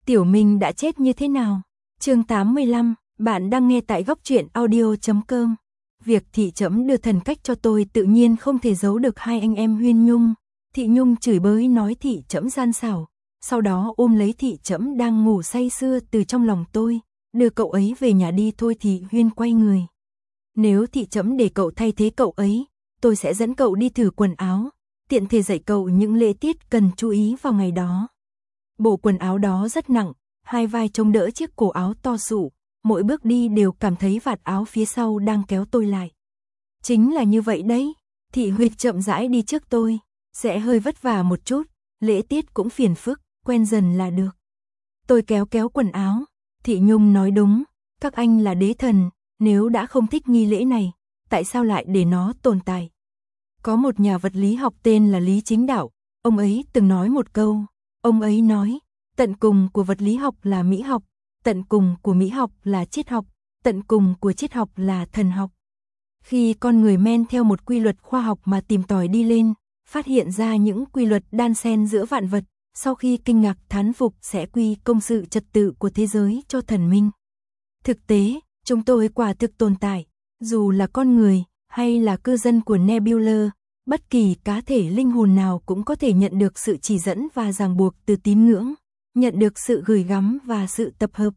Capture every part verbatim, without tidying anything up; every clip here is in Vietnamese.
Tiểu Minh đã chết như thế nào? Chương tám mươi lăm, bạn đang nghe tại góc truyện audio chấm com. Việc Thị Trẫm đưa thần cách cho tôi tự nhiên không thể giấu được hai anh em Huyên Nhung. Thị Nhung chửi bới nói Thị Trẫm gian xảo, sau đó ôm lấy Thị Trẫm đang ngủ say sưa từ trong lòng tôi, đưa cậu ấy về nhà đi thôi. Thị Huyên quay người. Nếu Thị Trẫm để cậu thay thế cậu ấy, tôi sẽ dẫn cậu đi thử quần áo, tiện thể dạy cậu những lễ tiết cần chú ý vào ngày đó. Bộ quần áo đó rất nặng, hai vai chống đỡ chiếc cổ áo to sụ, mỗi bước đi đều cảm thấy vạt áo phía sau đang kéo tôi lại. Chính là như vậy đấy, Thị Huyên chậm rãi đi trước tôi, sẽ hơi vất vả một chút, lễ tiết cũng phiền phức, quen dần là được. Tôi kéo kéo quần áo, Thị Nhung nói đúng, các anh là đế thần, nếu đã không thích nghi lễ này, tại sao lại để nó tồn tại? Có một nhà vật lý học tên là Lý Chính Đạo, ông ấy từng nói một câu, ông ấy nói, tận cùng của vật lý học là mỹ học, tận cùng của mỹ học là triết học, tận cùng của triết học là thần học. Khi con người men theo một quy luật khoa học mà tìm tòi đi lên, phát hiện ra những quy luật đan xen giữa vạn vật, sau khi kinh ngạc thán phục sẽ quy công sự trật tự của thế giới cho thần minh. Thực tế, chúng tôi quả thực tồn tại, dù là con người hay là cư dân của Nebula, bất kỳ cá thể linh hồn nào cũng có thể nhận được sự chỉ dẫn và ràng buộc từ tín ngưỡng, nhận được sự gửi gắm và sự tập hợp.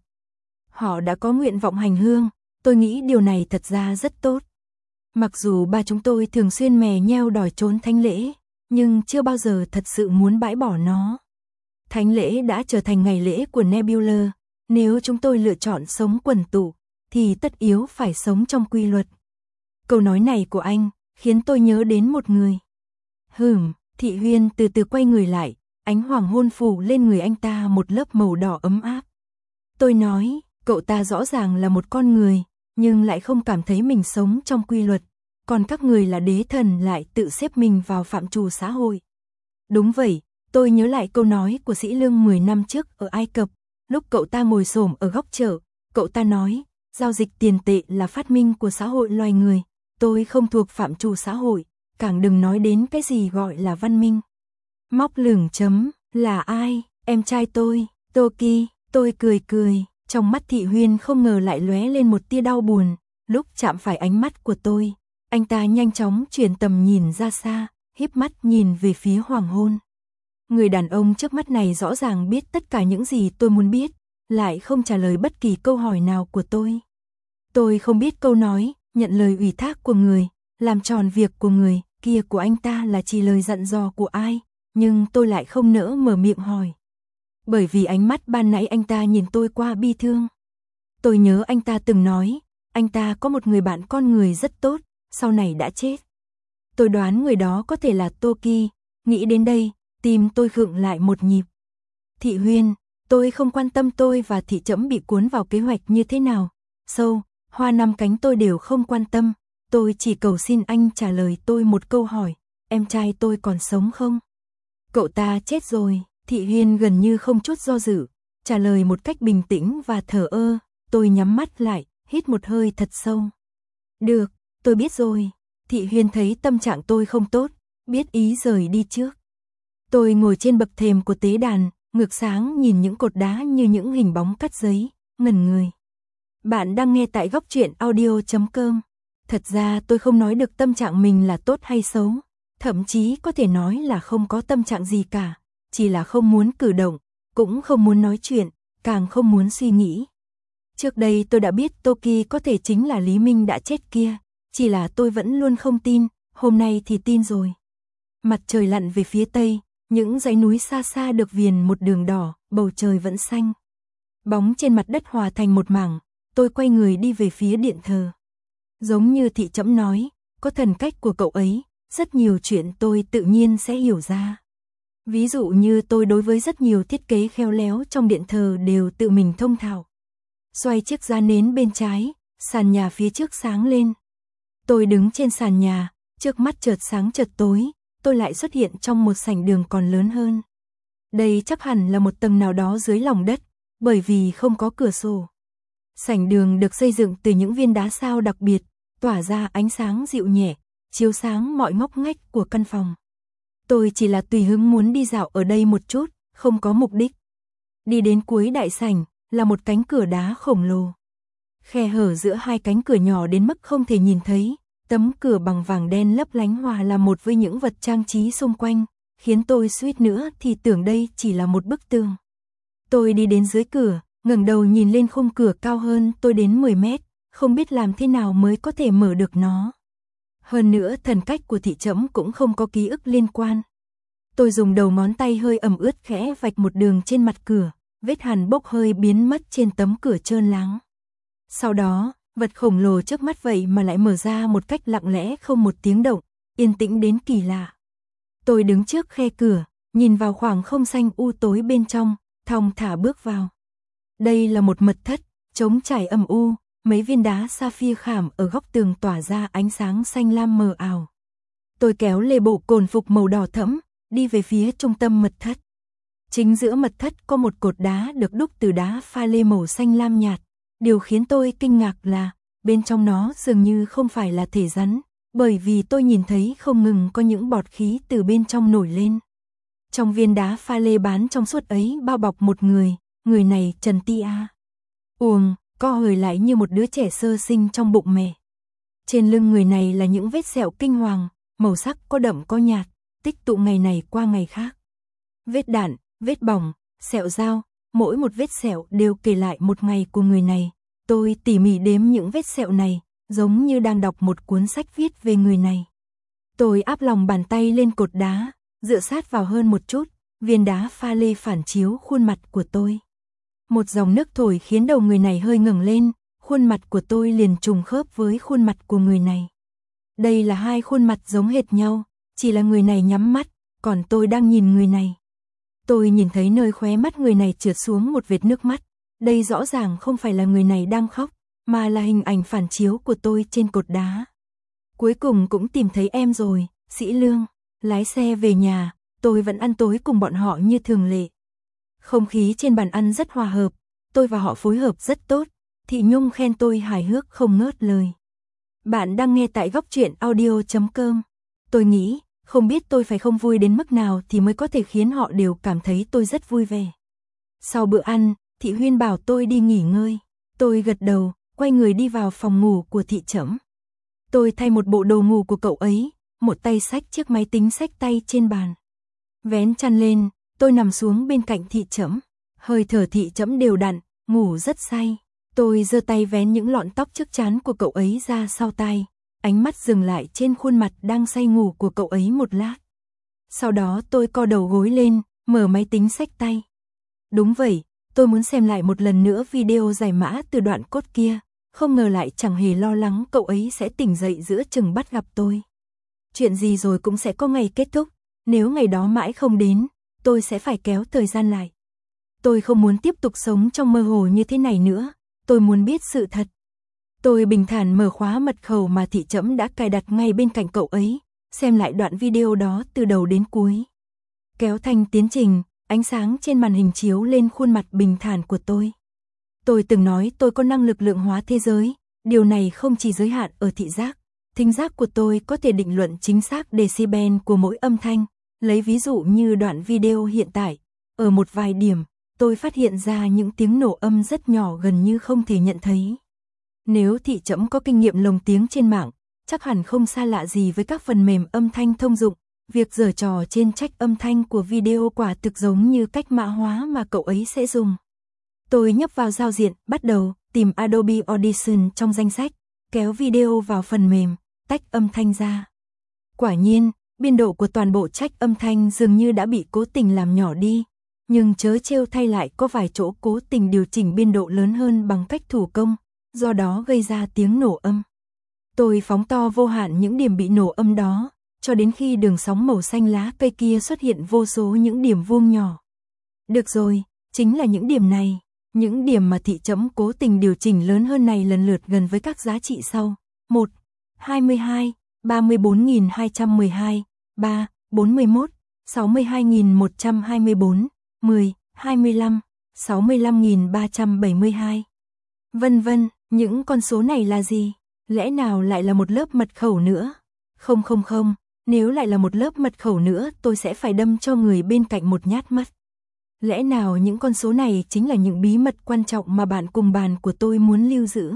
Họ đã có nguyện vọng hành hương, tôi nghĩ điều này thật ra rất tốt. Mặc dù ba chúng tôi thường xuyên mè nheo đòi trốn thánh lễ, nhưng chưa bao giờ thật sự muốn bãi bỏ nó. Thánh lễ đã trở thành ngày lễ của Nebula, nếu chúng tôi lựa chọn sống quần tụ, thì tất yếu phải sống trong quy luật. Câu nói này của anh khiến tôi nhớ đến một người. Hửm, Thị Huyên từ từ quay người lại, ánh hoàng hôn phủ lên người anh ta một lớp màu đỏ ấm áp. Tôi nói, cậu ta rõ ràng là một con người, nhưng lại không cảm thấy mình sống trong quy luật, còn các người là đế thần lại tự xếp mình vào phạm trù xã hội. Đúng vậy, tôi nhớ lại câu nói của Sĩ Lương mười năm trước ở Ai Cập, lúc cậu ta ngồi xổm ở góc chợ, cậu ta nói, giao dịch tiền tệ là phát minh của xã hội loài người, tôi không thuộc phạm trù xã hội, càng đừng nói đến cái gì gọi là văn minh. Móc lửng chấm, là ai, em trai tôi, Toki, tôi cười cười, trong mắt Thị Huyên không ngờ lại lóe lên một tia đau buồn, lúc chạm phải ánh mắt của tôi, anh ta nhanh chóng chuyển tầm nhìn ra xa, híp mắt nhìn về phía hoàng hôn. Người đàn ông trước mắt này rõ ràng biết tất cả những gì tôi muốn biết, lại không trả lời bất kỳ câu hỏi nào của tôi. Tôi không biết câu nói, nhận lời ủy thác của người, làm tròn việc của người, kia của anh ta là chỉ lời dặn dò của ai, nhưng tôi lại không nỡ mở miệng hỏi. Bởi vì ánh mắt ban nãy anh ta nhìn tôi qua bi thương. Tôi nhớ anh ta từng nói, anh ta có một người bạn con người rất tốt, sau này đã chết. Tôi đoán người đó có thể là Toki, nghĩ đến đây, tim tôi khựng lại một nhịp. Thị Huyên, tôi không quan tâm tôi và Thị Trẫm bị cuốn vào kế hoạch như thế nào. Sâu, hoa năm cánh tôi đều không quan tâm, tôi chỉ cầu xin anh trả lời tôi một câu hỏi, em trai tôi còn sống không? Cậu ta chết rồi, Thị Huyên gần như không chút do dự, trả lời một cách bình tĩnh và thờ ơ, tôi nhắm mắt lại, hít một hơi thật sâu. Được, tôi biết rồi, Thị Huyên thấy tâm trạng tôi không tốt, biết ý rời đi trước. Tôi ngồi trên bậc thềm của tế đàn, ngược sáng nhìn những cột đá như những hình bóng cắt giấy, ngẩn người. Bạn đang nghe tại góc truyện audio chấm com. Thật ra tôi không nói được tâm trạng mình là tốt hay xấu, thậm chí có thể nói là không có tâm trạng gì cả, chỉ là không muốn cử động, cũng không muốn nói chuyện, càng không muốn suy nghĩ. Trước đây tôi đã biết Toki có thể chính là Lý Minh đã chết kia, chỉ là tôi vẫn luôn không tin, hôm nay thì tin rồi. Mặt trời lặn về phía tây, những dãy núi xa xa được viền một đường đỏ, bầu trời vẫn xanh. Bóng trên mặt đất hòa thành một mảng, tôi quay người đi về phía điện thờ. Giống như Thị Trẫm nói, có thần cách của cậu ấy, rất nhiều chuyện tôi tự nhiên sẽ hiểu ra. Ví dụ như tôi đối với rất nhiều thiết kế khéo léo trong điện thờ đều tự mình thông thạo. Xoay chiếc giá nến bên trái, sàn nhà phía trước sáng lên. Tôi đứng trên sàn nhà, trước mắt chợt sáng chợt tối, tôi lại xuất hiện trong một sảnh đường còn lớn hơn. Đây chắc hẳn là một tầng nào đó dưới lòng đất, bởi vì không có cửa sổ. Sảnh đường được xây dựng từ những viên đá sao đặc biệt, tỏa ra ánh sáng dịu nhẹ, chiếu sáng mọi ngóc ngách của căn phòng. Tôi chỉ là tùy hứng muốn đi dạo ở đây một chút, không có mục đích. Đi đến cuối đại sảnh, là một cánh cửa đá khổng lồ. Khe hở giữa hai cánh cửa nhỏ đến mức không thể nhìn thấy, tấm cửa bằng vàng đen lấp lánh hòa là một với những vật trang trí xung quanh, khiến tôi suýt nữa thì tưởng đây chỉ là một bức tường. Tôi đi đến dưới cửa, ngẩng đầu nhìn lên khung cửa cao hơn tôi đến mười mét, không biết làm thế nào mới có thể mở được nó. Hơn nữa thần cách của thị trẫm cũng không có ký ức liên quan. Tôi dùng đầu ngón tay hơi ẩm ướt khẽ vạch một đường trên mặt cửa, vết hàn bốc hơi biến mất trên tấm cửa trơn láng. Sau đó, vật khổng lồ trước mắt vậy mà lại mở ra một cách lặng lẽ không một tiếng động, yên tĩnh đến kỳ lạ. Tôi đứng trước khe cửa, nhìn vào khoảng không xanh u tối bên trong, thong thả bước vào. Đây là một mật thất, trống trải âm u, mấy viên đá sapphire khảm ở góc tường tỏa ra ánh sáng xanh lam mờ ảo. Tôi kéo lê bộ cồn phục màu đỏ thẫm, đi về phía trung tâm mật thất. Chính giữa mật thất có một cột đá được đúc từ đá pha lê màu xanh lam nhạt. Điều khiến tôi kinh ngạc là, bên trong nó dường như không phải là thể rắn, bởi vì tôi nhìn thấy không ngừng có những bọt khí từ bên trong nổi lên. Trong viên đá pha lê bán trong suốt ấy bao bọc một người, người này Trần Ti A. Uồng, co hời lại như một đứa trẻ sơ sinh trong bụng mẹ. Trên lưng người này là những vết sẹo kinh hoàng, màu sắc có đậm có nhạt, tích tụ ngày này qua ngày khác. Vết đạn, vết bỏng, sẹo dao, mỗi một vết sẹo đều kể lại một ngày của người này. Tôi tỉ mỉ đếm những vết sẹo này, giống như đang đọc một cuốn sách viết về người này. Tôi áp lòng bàn tay lên cột đá, dựa sát vào hơn một chút, viên đá pha lê phản chiếu khuôn mặt của tôi. Một dòng nước thổi khiến đầu người này hơi ngẩng lên, khuôn mặt của tôi liền trùng khớp với khuôn mặt của người này. Đây là hai khuôn mặt giống hệt nhau, chỉ là người này nhắm mắt, còn tôi đang nhìn người này. Tôi nhìn thấy nơi khóe mắt người này trượt xuống một vệt nước mắt. Đây rõ ràng không phải là người này đang khóc, mà là hình ảnh phản chiếu của tôi trên cột đá. Cuối cùng cũng tìm thấy em rồi, Sĩ Lương. Lái xe về nhà, tôi vẫn ăn tối cùng bọn họ như thường lệ. Không khí trên bàn ăn rất hòa hợp, tôi và họ phối hợp rất tốt. Thị Nhung khen tôi hài hước không ngớt lời. Bạn đang nghe tại góc truyện audio chấm com. Tôi nghĩ, không biết tôi phải không vui đến mức nào thì mới có thể khiến họ đều cảm thấy tôi rất vui vẻ. Sau bữa ăn, Thị Huyên bảo tôi đi nghỉ ngơi. Tôi gật đầu, quay người đi vào phòng ngủ của Thị Trẫm. Tôi thay một bộ đồ ngủ của cậu ấy, một tay xách chiếc máy tính xách tay trên bàn. Vén chăn lên, tôi nằm xuống bên cạnh Thị Trẫm. Hơi thở Thị Trẫm đều đặn, ngủ rất say. Tôi giơ tay vén những lọn tóc trước trán của cậu ấy ra sau tai, ánh mắt dừng lại trên khuôn mặt đang say ngủ của cậu ấy một lát. Sau đó tôi co đầu gối lên, mở máy tính xách tay. Đúng vậy, tôi muốn xem lại một lần nữa video giải mã từ đoạn cốt kia, không ngờ lại chẳng hề lo lắng cậu ấy sẽ tỉnh dậy giữa chừng bắt gặp tôi. Chuyện gì rồi cũng sẽ có ngày kết thúc, nếu ngày đó mãi không đến, tôi sẽ phải kéo thời gian lại. Tôi không muốn tiếp tục sống trong mơ hồ như thế này nữa, tôi muốn biết sự thật. Tôi bình thản mở khóa mật khẩu mà Thị Trẫm đã cài đặt ngay bên cạnh cậu ấy, xem lại đoạn video đó từ đầu đến cuối. Kéo thanh tiến trình, ánh sáng trên màn hình chiếu lên khuôn mặt bình thản của tôi. Tôi từng nói tôi có năng lực lượng hóa thế giới, điều này không chỉ giới hạn ở thị giác. Thính giác của tôi có thể định luận chính xác decibel của mỗi âm thanh, lấy ví dụ như đoạn video hiện tại. Ở một vài điểm, tôi phát hiện ra những tiếng nổ âm rất nhỏ gần như không thể nhận thấy. Nếu Thị Trẫm có kinh nghiệm lồng tiếng trên mạng, chắc hẳn không xa lạ gì với các phần mềm âm thanh thông dụng. Việc giở trò trên trách âm thanh của video quả thực giống như cách mã hóa mà cậu ấy sẽ dùng. Tôi nhấp vào giao diện, bắt đầu tìm Adobe Audition trong danh sách, kéo video vào phần mềm, tách âm thanh ra. Quả nhiên, biên độ của toàn bộ trách âm thanh dường như đã bị cố tình làm nhỏ đi, nhưng chớ trêu thay lại có vài chỗ cố tình điều chỉnh biên độ lớn hơn bằng cách thủ công, do đó gây ra tiếng nổ âm. Tôi phóng to vô hạn những điểm bị nổ âm đó, cho đến khi đường sóng màu xanh lá cây kia xuất hiện vô số những điểm vuông nhỏ. Được rồi, chính là những điểm này, những điểm mà Thị Trẫm cố tình điều chỉnh lớn hơn này lần lượt gần với các giá trị sau. một, hai mươi hai, ba mươi bốn nghìn hai trăm mười hai, ba, bốn mươi mốt, sáu mươi hai nghìn một trăm hai mươi bốn, mười, hai mươi lăm, sáu mươi lăm nghìn ba trăm bảy mươi hai. Vân vân, những con số này là gì? Lẽ nào lại là một lớp mật khẩu nữa? Không không không, nếu lại là một lớp mật khẩu nữa tôi sẽ phải đâm cho người bên cạnh một nhát mất. Lẽ nào những con số này chính là những bí mật quan trọng mà bạn cùng bàn của tôi muốn lưu giữ?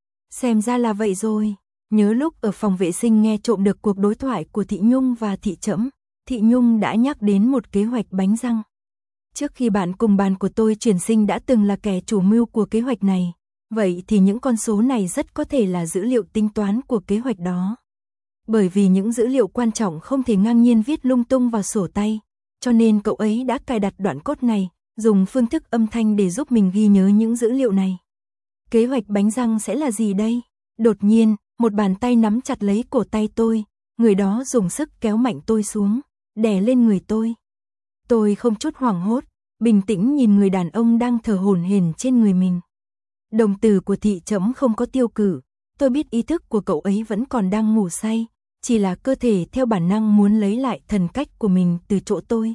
Xem ra là vậy rồi. Nhớ lúc ở phòng vệ sinh nghe trộm được cuộc đối thoại của Thị Nhung và Thị Trẫm, Thị Nhung đã nhắc đến một kế hoạch bánh răng. Trước khi bạn cùng bàn của tôi chuyển sinh đã từng là kẻ chủ mưu của kế hoạch này, vậy thì những con số này rất có thể là dữ liệu tính toán của kế hoạch đó. Bởi vì những dữ liệu quan trọng không thể ngang nhiên viết lung tung vào sổ tay, cho nên cậu ấy đã cài đặt đoạn code này, dùng phương thức âm thanh để giúp mình ghi nhớ những dữ liệu này. Kế hoạch bánh răng sẽ là gì đây? Đột nhiên, một bàn tay nắm chặt lấy cổ tay tôi, người đó dùng sức kéo mạnh tôi xuống, đè lên người tôi. Tôi không chút hoảng hốt, bình tĩnh nhìn người đàn ông đang thở hổn hển trên người mình. Đồng tử của Thị Trẫm không có tiêu cử, tôi biết ý thức của cậu ấy vẫn còn đang ngủ say, chỉ là cơ thể theo bản năng muốn lấy lại thần cách của mình từ chỗ tôi.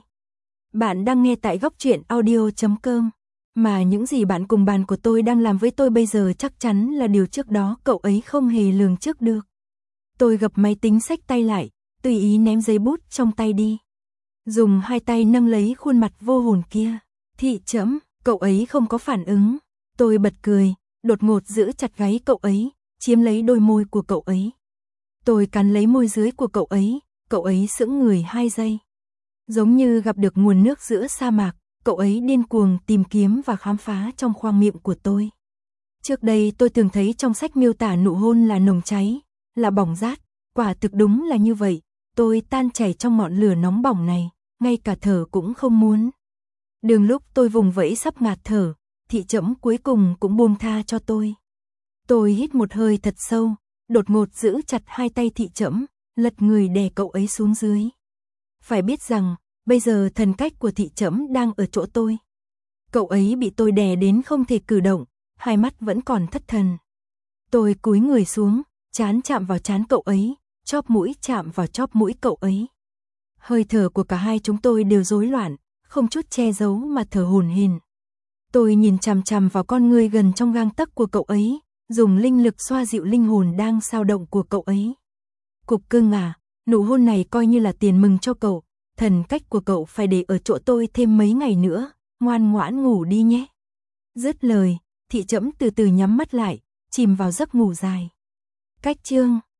Bạn đang nghe tại góc truyện audio chấm com, mà những gì bạn cùng bàn của tôi đang làm với tôi bây giờ chắc chắn là điều trước đó cậu ấy không hề lường trước được. Tôi gập máy tính xách tay lại, tùy ý ném giấy bút trong tay đi. Dùng hai tay nâng lấy khuôn mặt vô hồn kia. Thị Trẫm, cậu ấy không có phản ứng. Tôi bật cười, đột ngột giữ chặt gáy cậu ấy, chiếm lấy đôi môi của cậu ấy. Tôi cắn lấy môi dưới của cậu ấy, cậu ấy sững người hai giây. Giống như gặp được nguồn nước giữa sa mạc, cậu ấy điên cuồng tìm kiếm và khám phá trong khoang miệng của tôi. Trước đây tôi thường thấy trong sách miêu tả nụ hôn là nồng cháy, là bỏng rát, quả thực đúng là như vậy. Tôi tan chảy trong ngọn lửa nóng bỏng này, ngay cả thở cũng không muốn. Đường lúc tôi vùng vẫy sắp ngạt thở, Thị Trẫm cuối cùng cũng buông tha cho tôi. Tôi hít một hơi thật sâu, đột ngột giữ chặt hai tay Thị Trẫm, lật người đè cậu ấy xuống dưới. Phải biết rằng, bây giờ thần cách của Thị Trẫm đang ở chỗ tôi. Cậu ấy bị tôi đè đến không thể cử động, hai mắt vẫn còn thất thần. Tôi cúi người xuống, trán chạm vào trán cậu ấy, chóp mũi chạm vào chóp mũi cậu ấy. Hơi thở của cả hai chúng tôi đều rối loạn, không chút che giấu mà thở hổn hển. Tôi nhìn chằm chằm vào con ngươi gần trong gang tấc của cậu ấy, dùng linh lực xoa dịu linh hồn đang xao động của cậu ấy. Cục cưng à, nụ hôn này coi như là tiền mừng cho cậu, thần cách của cậu phải để ở chỗ tôi thêm mấy ngày nữa, ngoan ngoãn ngủ đi nhé. Dứt lời, Thị Trẫm từ từ nhắm mắt lại, chìm vào giấc ngủ dài. Cách chương